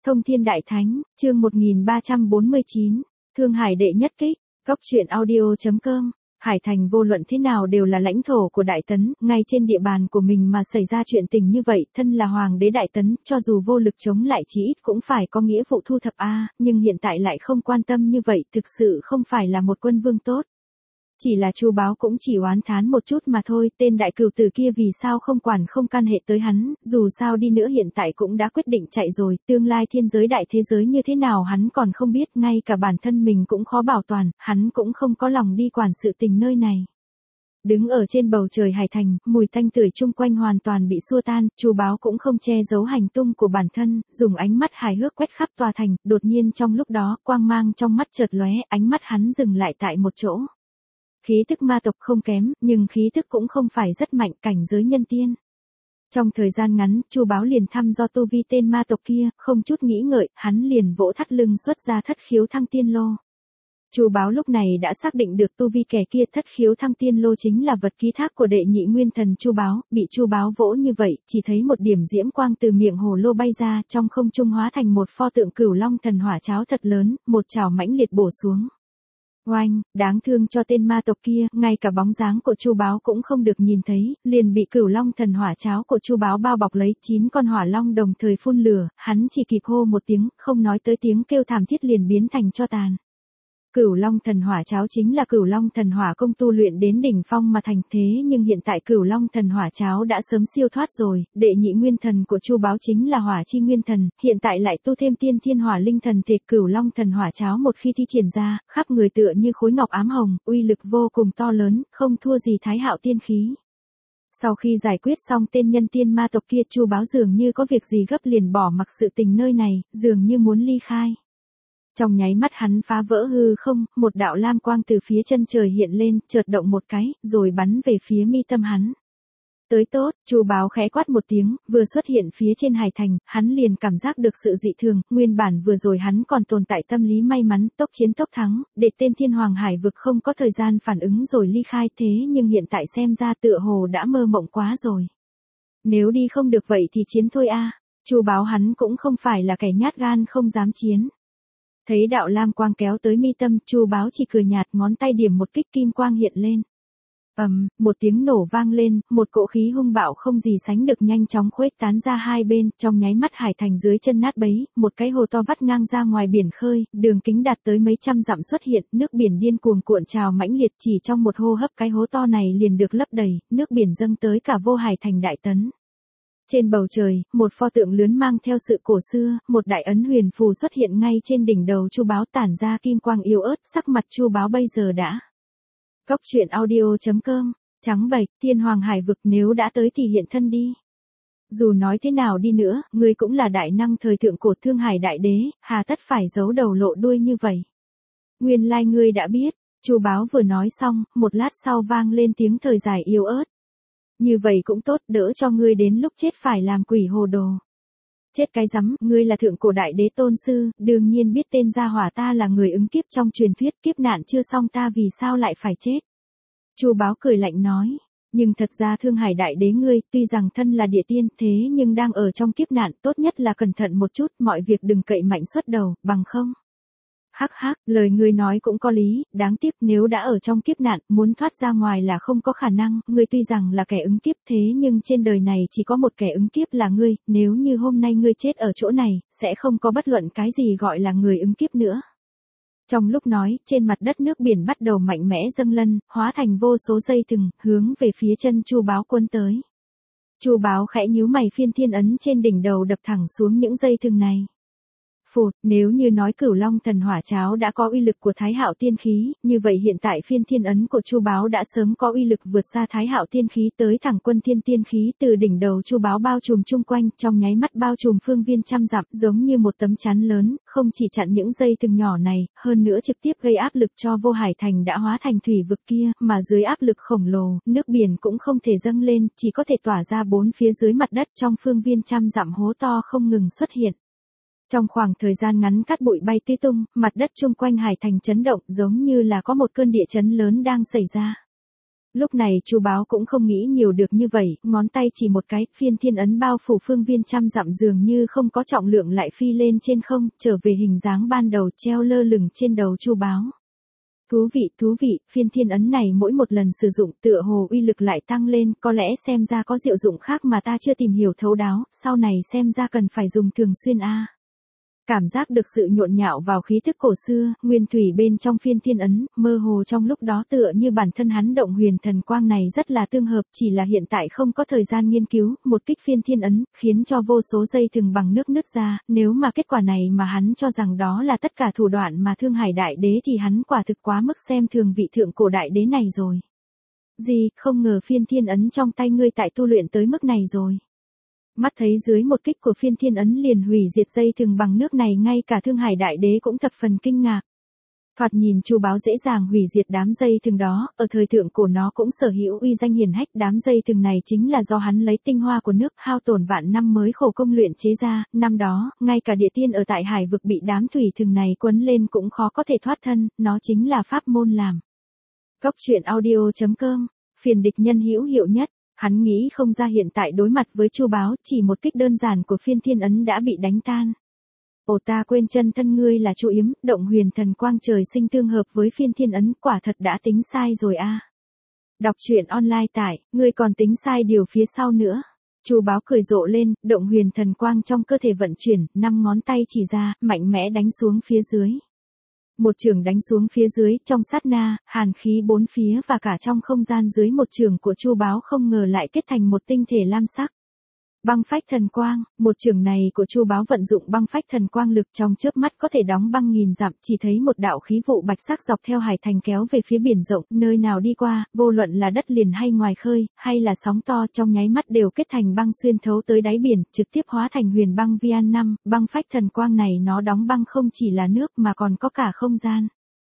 Thông Thiên Đại Thánh, chương 1349, Thương Hải đệ nhất kích, Cốc truyện audio.com. Hải Thành vô luận thế nào đều là lãnh thổ của Đại Tấn, ngay trên địa bàn của mình mà xảy ra chuyện tình như vậy, thân là hoàng đế Đại Tấn, cho dù vô lực chống lại chí ít cũng phải có nghĩa vụ thu thập nhưng hiện tại lại không quan tâm như vậy, thực sự không phải là một quân vương tốt. Chỉ là Chu Báo cũng chỉ oán thán một chút mà thôi, tên đại cửu tử kia vì sao không quản không can hệ tới hắn, dù sao đi nữa hiện tại cũng đã quyết định chạy rồi, tương lai thiên giới đại thế giới như thế nào hắn còn không biết, ngay cả bản thân mình cũng khó bảo toàn, hắn cũng không có lòng đi quản sự tình nơi này. Đứng ở trên bầu trời Hải Thành, mùi tanh tưởi chung quanh hoàn toàn bị xua tan, Chu Báo cũng không che giấu hành tung của bản thân, dùng ánh mắt hài hước quét khắp tòa thành, đột nhiên trong lúc đó, quang mang trong mắt chợt lóe, ánh mắt hắn dừng lại tại một chỗ. Khí thức ma tộc không kém, nhưng khí thức cũng không phải rất mạnh, cảnh giới nhân tiên. Trong thời gian ngắn, Chu Báo liền thăm do tu vi tên ma tộc kia, không chút nghĩ ngợi, hắn liền vỗ thắt lưng xuất ra thất khiếu thăng tiên lô. Chu Báo lúc này đã xác định được tu vi kẻ kia, thất khiếu thăng tiên lô chính là vật ký thác của đệ nhị nguyên thần Chu Báo, bị Chu Báo vỗ như vậy, chỉ thấy một điểm diễm quang từ miệng hồ lô bay ra, trong không trung hóa thành một pho tượng Cửu Long thần hỏa cháo thật lớn, một chảo mãnh liệt bổ xuống. Oanh, đáng thương cho tên ma tộc kia, ngay cả bóng dáng của Chu Báo cũng không được nhìn thấy, liền bị Cửu Long thần hỏa cháo của Chu Báo bao bọc lấy, 9 con hỏa long đồng thời phun lửa, hắn chỉ kịp hô một tiếng, không nói tới tiếng kêu thảm thiết liền biến thành tro tàn. Cửu Long thần hỏa cháo chính là Cửu Long thần hỏa công tu luyện đến đỉnh phong mà thành, thế nhưng hiện tại Cửu Long thần hỏa cháo đã sớm siêu thoát rồi, đệ nhị nguyên thần của Chu Báo chính là hỏa chi nguyên thần, hiện tại lại tu thêm tiên thiên hỏa linh thần thể. Cửu Long thần hỏa cháo một khi thi triển ra, khắp người tựa như khối ngọc ám hồng, uy lực vô cùng to lớn, không thua gì Thái Hạo tiên khí. Sau khi giải quyết xong tên nhân tiên ma tộc kia, Chu Báo dường như có việc gì gấp liền bỏ mặc sự tình nơi này, dường như muốn ly khai. Trong nháy mắt hắn phá vỡ hư không, một đạo lam quang từ phía chân trời hiện lên, chợt động một cái, rồi bắn về phía mi tâm hắn. Tới tốt, Chu Báo khẽ quát một tiếng, vừa xuất hiện phía trên Hải Thành, hắn liền cảm giác được sự dị thường, nguyên bản vừa rồi hắn còn tồn tại tâm lý may mắn, tốc chiến tốc thắng, để tên Thiên Hoàng Hải vực không có thời gian phản ứng rồi ly khai, thế nhưng hiện tại xem ra tựa hồ đã mơ mộng quá rồi. Nếu đi không được vậy thì chiến thôi Chu Báo hắn cũng không phải là kẻ nhát gan không dám chiến. Thấy đạo lam quang kéo tới mi tâm, Chu Báo chỉ cười nhạt, ngón tay điểm một kích, kim quang hiện lên. Một tiếng nổ vang lên, một cỗ khí hung bạo không gì sánh được nhanh chóng khuếch tán ra hai bên, trong nháy mắt Hải Thành dưới chân nát bấy, một cái hồ to vắt ngang ra ngoài biển khơi, đường kính đạt tới mấy trăm dặm xuất hiện, nước biển điên cuồng cuộn trào mãnh liệt, chỉ trong một hô hấp cái hố to này liền được lấp đầy, nước biển dâng tới cả vô Hải Thành Đại Tấn. Trên bầu trời, một pho tượng lớn mang theo sự cổ xưa, một đại ấn huyền phù xuất hiện ngay trên đỉnh đầu Chu Báo, tản ra kim quang yếu ớt, sắc mặt Chu Báo bây giờ đã. Cốc truyện audio.com, trắng bệch, Thiên Hoàng Hải vực, nếu đã tới thì hiện thân đi. Dù nói thế nào đi nữa, ngươi cũng là đại năng thời thượng cổ Thương Hải đại đế, hà tất phải giấu đầu lộ đuôi như vậy. Nguyên lai ngươi đã biết. Chu Báo vừa nói xong, một lát sau vang lên tiếng thời dài yếu ớt. Như vậy cũng tốt, đỡ cho ngươi đến lúc chết phải làm quỷ hồ đồ. Chết cái rắm, ngươi là thượng cổ đại đế tôn sư, đương nhiên biết tên gia hỏa ta là người ứng kiếp trong truyền thuyết, kiếp nạn chưa xong ta vì sao lại phải chết. Chu Báo cười lạnh nói, nhưng thật ra Thương Hải đại đế ngươi, tuy rằng thân là địa tiên, thế nhưng đang ở trong kiếp nạn, tốt nhất là cẩn thận một chút, mọi việc đừng cậy mạnh xuất đầu, bằng không. Hắc hắc, lời ngươi nói cũng có lý, đáng tiếc nếu đã ở trong kiếp nạn, muốn thoát ra ngoài là không có khả năng, ngươi tuy rằng là kẻ ứng kiếp thế nhưng trên đời này chỉ có một kẻ ứng kiếp là ngươi, nếu như hôm nay ngươi chết ở chỗ này, sẽ không có bất luận cái gì gọi là người ứng kiếp nữa. Trong lúc nói, trên mặt đất nước biển bắt đầu mạnh mẽ dâng lên, hóa thành vô số dây thừng, hướng về phía chân Chu Báo cuốn tới. Chu Báo khẽ nhíu mày, phiên thiên ấn trên đỉnh đầu đập thẳng xuống những dây thừng này. Nếu như nói Cửu Long thần hỏa cháo đã có uy lực của Thái Hạo tiên khí, như vậy hiện tại phiên thiên ấn của Chu Báo đã sớm có uy lực vượt xa Thái Hạo tiên khí, tới thẳng quân thiên tiên khí, từ đỉnh đầu Chu Báo bao trùm chung quanh, trong nháy mắt bao trùm phương viên trăm dặm, giống như một tấm chắn lớn, không chỉ chặn những dây thừng nhỏ này, hơn nữa trực tiếp gây áp lực cho vô Hải Thành đã hóa thành thủy vực kia, mà dưới áp lực khổng lồ, nước biển cũng không thể dâng lên, chỉ có thể tỏa ra bốn phía dưới mặt đất, trong phương viên trăm dặm hố to không ngừng xuất hiện. Trong khoảng thời gian ngắn cát bụi bay tứ tung, mặt đất chung quanh Hải Thành chấn động, giống như là có một cơn địa chấn lớn đang xảy ra. Lúc này Chu Báo cũng không nghĩ nhiều được như vậy, ngón tay chỉ một cái, phiên thiên ấn bao phủ phương viên trăm dặm dường như không có trọng lượng lại phi lên trên không, trở về hình dáng ban đầu treo lơ lửng trên đầu Chu Báo. Thú vị, phiên thiên ấn này mỗi một lần sử dụng tựa hồ uy lực lại tăng lên, có lẽ xem ra có diệu dụng khác mà ta chưa tìm hiểu thấu đáo, sau này xem ra cần phải dùng thường xuyên a. Cảm giác được sự nhộn nhạo vào khí thức cổ xưa, nguyên thủy bên trong phiên thiên ấn, mơ hồ trong lúc đó tựa như bản thân hắn động huyền thần quang này rất là tương hợp, chỉ là hiện tại không có thời gian nghiên cứu, một kích phiên thiên ấn, khiến cho vô số dây thừng bằng nước nứt ra, nếu mà kết quả này mà hắn cho rằng đó là tất cả thủ đoạn mà Thương Hải Đại Đế thì hắn quả thực quá mức xem thường vị thượng cổ đại đế này rồi. Gì, không ngờ phiên thiên ấn trong tay ngươi tại tu luyện tới mức này rồi. Mắt thấy dưới một kích của phiên thiên ấn liền hủy diệt dây thừng bằng nước này, ngay cả Thương Hải Đại Đế cũng thập phần kinh ngạc. Thoạt nhìn Chu Báo dễ dàng hủy diệt đám dây thừng đó, ở thời thượng cổ nó cũng sở hữu uy danh hiển hách, đám dây thừng này chính là do hắn lấy tinh hoa của nước hao tổn vạn năm mới khổ công luyện chế ra, năm đó, ngay cả địa tiên ở tại hải vực bị đám thủy thừng này quấn lên cũng khó có thể thoát thân, nó chính là pháp môn làm. Góc truyện audio.com, phiền địch nhân hữu hiệu nhất. Hắn nghĩ không ra hiện tại đối mặt với Chu Báo, chỉ một kích đơn giản của phiên thiên ấn đã bị đánh tan. Ồ, ta quên chân thân ngươi là Chu Yếm, động huyền thần quang trời sinh tương hợp với phiên thiên ấn, quả thật đã tính sai rồi a. Đọc truyện online tại, ngươi còn tính sai điều phía sau nữa. Chu Báo cười rộ lên, động huyền thần quang trong cơ thể vận chuyển, 5 ngón tay chỉ ra, mạnh mẽ đánh xuống phía dưới. Một chưởng đánh xuống phía dưới, trong sát na, hàn khí bốn phía và cả trong không gian dưới một chưởng của Chu Báo không ngờ lại kết thành một tinh thể lam sắc. Băng phách thần quang, một chưởng này của Chu Báo vận dụng băng phách thần quang lực trong chớp mắt có thể đóng băng nghìn dặm, chỉ thấy một đạo khí vụ bạch sắc dọc theo hải thành kéo về phía biển rộng, nơi nào đi qua, vô luận là đất liền hay ngoài khơi, hay là sóng to trong nháy mắt đều kết thành băng xuyên thấu tới đáy biển, trực tiếp hóa thành huyền băng Vian 5, băng phách thần quang này nó đóng băng không chỉ là nước mà còn có cả không gian.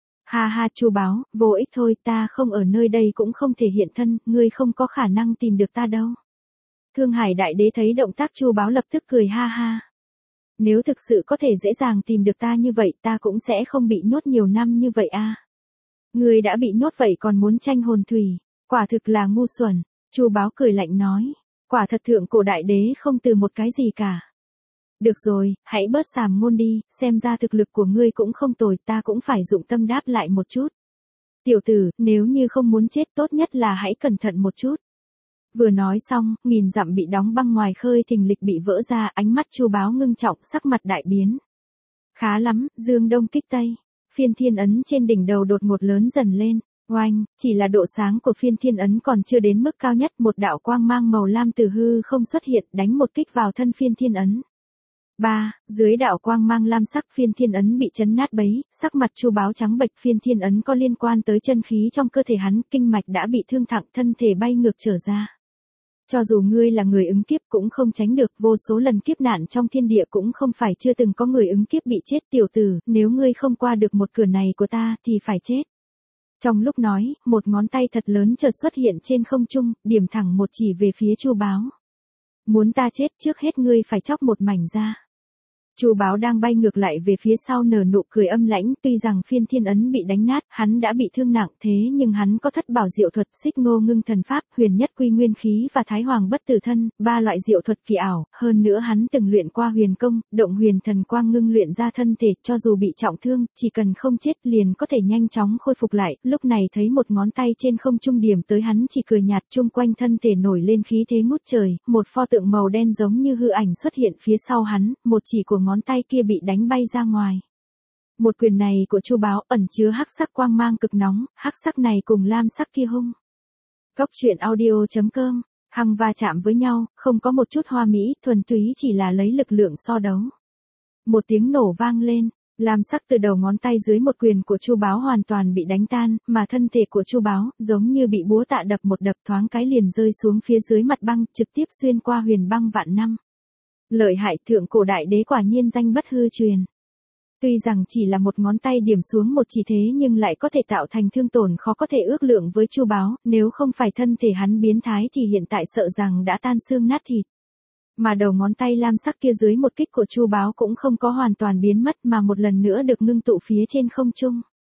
Ha ha Chu Báo, vô ích thôi, ta không ở nơi đây cũng không thể hiện thân, ngươi không có khả năng tìm được ta đâu. Thương Hải Đại Đế thấy động tác Chu Báo lập tức cười ha ha. Nếu thực sự có thể dễ dàng tìm được ta như vậy ta cũng sẽ không bị nhốt nhiều năm như vậy a. Ngươi đã bị nhốt vậy còn muốn tranh hồn thủy, quả thực là ngu xuẩn. Chu Báo cười lạnh nói, quả thật thượng cổ đại đế không từ một cái gì cả. Được rồi, hãy bớt sàm ngôn đi, xem ra thực lực của ngươi cũng không tồi, ta cũng phải dụng tâm đáp lại một chút. Tiểu tử, nếu như không muốn chết tốt nhất là hãy cẩn thận một chút. Vừa nói xong, nghìn dặm bị đóng băng ngoài khơi thình lịch bị vỡ ra, ánh mắt Chu Báo ngưng trọng, sắc mặt đại biến. Khá lắm, dương đông kích tây. Phiên thiên ấn trên đỉnh đầu đột ngột lớn dần lên. Oanh, chỉ là độ sáng của phiên thiên ấn còn chưa đến mức cao nhất, một đạo quang mang màu lam từ hư không xuất hiện, đánh một kích vào thân phiên thiên ấn. Dưới đạo quang mang lam sắc phiên thiên ấn bị chấn nát bấy, sắc mặt Chu Báo trắng bệch, phiên thiên ấn có liên quan tới chân khí trong cơ thể hắn, kinh mạch đã bị thương thặng, thân thể bay ngược trở ra. Cho dù ngươi là người ứng kiếp cũng không tránh được, vô số lần kiếp nạn trong thiên địa cũng không phải chưa từng có người ứng kiếp bị chết. Tiểu tử, nếu ngươi không qua được một cửa này của ta thì phải chết. Trong lúc nói, một ngón tay thật lớn chợt xuất hiện trên không trung, điểm thẳng một chỉ về phía Chu Báo. Muốn ta chết trước hết ngươi phải chóc một mảnh ra. Chu Báo đang bay ngược lại về phía sau nở nụ cười âm lãnh, tuy rằng phiên thiên ấn bị đánh nát, hắn đã bị thương nặng thế nhưng hắn có thất bảo diệu thuật, xích ngô ngưng thần pháp, huyền nhất quy nguyên khí và thái hoàng bất tử thân, 3 loại diệu thuật kỳ ảo, hơn nữa hắn từng luyện qua huyền công, động huyền thần quang ngưng luyện ra thân thể, cho dù bị trọng thương, chỉ cần không chết liền có thể nhanh chóng khôi phục lại. Lúc này thấy một ngón tay trên không trung điểm tới hắn chỉ cười nhạt, chung quanh thân thể nổi lên khí thế ngút trời, một pho tượng màu đen giống như hư ảnh xuất hiện phía sau hắn, một chỉ của ngón tay kia bị đánh bay ra ngoài. Một quyền này của Chu Báo ẩn chứa hắc sắc quang mang cực nóng, hắc sắc này cùng lam sắc kia hung. Góc truyện audio.com, hằng va chạm với nhau, không có một chút hoa mỹ, thuần túy chỉ là lấy lực lượng so đấu. Một tiếng nổ vang lên, lam sắc từ đầu ngón tay dưới một quyền của Chu Báo hoàn toàn bị đánh tan, mà thân thể của Chu Báo giống như bị búa tạ đập một đập, thoáng cái liền rơi xuống phía dưới mặt băng, trực tiếp xuyên qua huyền băng vạn năm. Lợi hại, thượng cổ đại đế quả nhiên danh bất hư truyền. Tuy rằng chỉ là một ngón tay điểm xuống một chỉ thế nhưng lại có thể tạo thành thương tổn khó có thể ước lượng với Chu Báo, nếu không phải thân thể hắn biến thái thì hiện tại sợ rằng đã tan xương nát thịt. Mà đầu ngón tay lam sắc kia dưới một kích của Chu Báo cũng không có hoàn toàn biến mất mà một lần nữa được ngưng tụ phía trên không trung.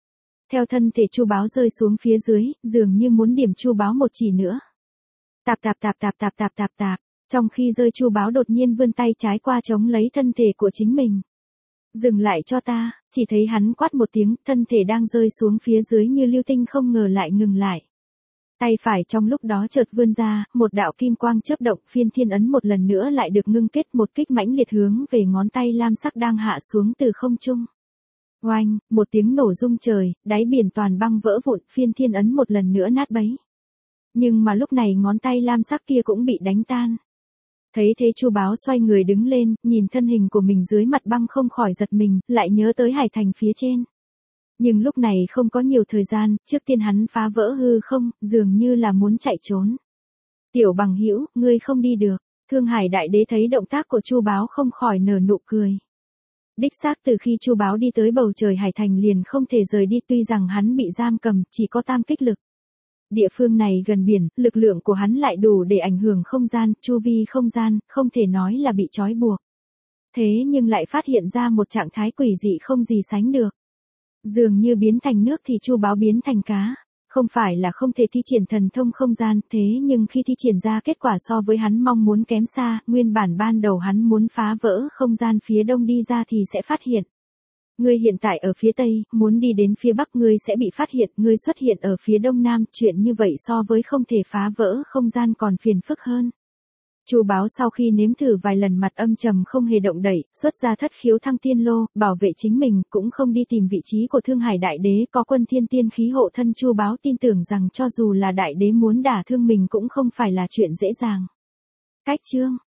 Theo thân thể Chu Báo rơi xuống phía dưới, dường như muốn điểm Chu Báo một chỉ nữa. Tạp tạp tạp tạp tạp tạp tạp tạp, trong khi rơi Chu Báo đột nhiên vươn tay trái qua chống lấy thân thể của chính mình. Dừng lại cho ta, chỉ thấy hắn quát một tiếng, thân thể đang rơi xuống phía dưới như lưu tinh không ngờ lại ngừng lại. Tay phải trong lúc đó chợt vươn ra, một đạo kim quang chớp động, phiên thiên ấn một lần nữa lại được ngưng kết, một kích mãnh liệt hướng về ngón tay lam sắc đang hạ xuống từ không trung. Oanh, một tiếng nổ rung trời, đáy biển toàn băng vỡ vụn, phiên thiên ấn một lần nữa nát bấy. Nhưng mà lúc này ngón tay lam sắc kia cũng bị đánh tan. Thấy thế Chu Báo xoay người đứng lên, nhìn thân hình của mình dưới mặt băng không khỏi giật mình, lại nhớ tới hải thành phía trên. Nhưng lúc này không có nhiều thời gian, trước tiên hắn phá vỡ hư không, dường như là muốn chạy trốn. Tiểu Bằng Hữu, ngươi không đi được. Thương Hải Đại Đế thấy động tác của Chu Báo không khỏi nở nụ cười. Đích xác từ khi Chu Báo đi tới bầu trời hải thành liền không thể rời đi, tuy rằng hắn bị giam cầm, chỉ có tam kích lực. Địa phương này gần biển, lực lượng của hắn lại đủ để ảnh hưởng không gian, chu vi không gian, không thể nói là bị trói buộc. Thế nhưng lại phát hiện ra một trạng thái quỷ dị không gì sánh được. Dường như biến thành nước thì Chu Báo biến thành cá. Không phải là không thể thi triển thần thông không gian, thế nhưng khi thi triển ra kết quả so với hắn mong muốn kém xa, nguyên bản ban đầu hắn muốn phá vỡ không gian phía đông đi ra thì sẽ phát hiện. Ngươi hiện tại ở phía tây, muốn đi đến phía bắc ngươi sẽ bị phát hiện, ngươi xuất hiện ở phía đông nam, chuyện như vậy so với không thể phá vỡ không gian còn phiền phức hơn. Chu Báo sau khi nếm thử vài lần mặt âm trầm không hề động đậy, xuất ra thất khiếu thăng tiên lô, bảo vệ chính mình, cũng không đi tìm vị trí của Thương Hải Đại Đế, có quân thiên tiên khí hộ thân. Chu Báo tin tưởng rằng cho dù là Đại Đế muốn đả thương mình cũng không phải là chuyện dễ dàng. Cách chương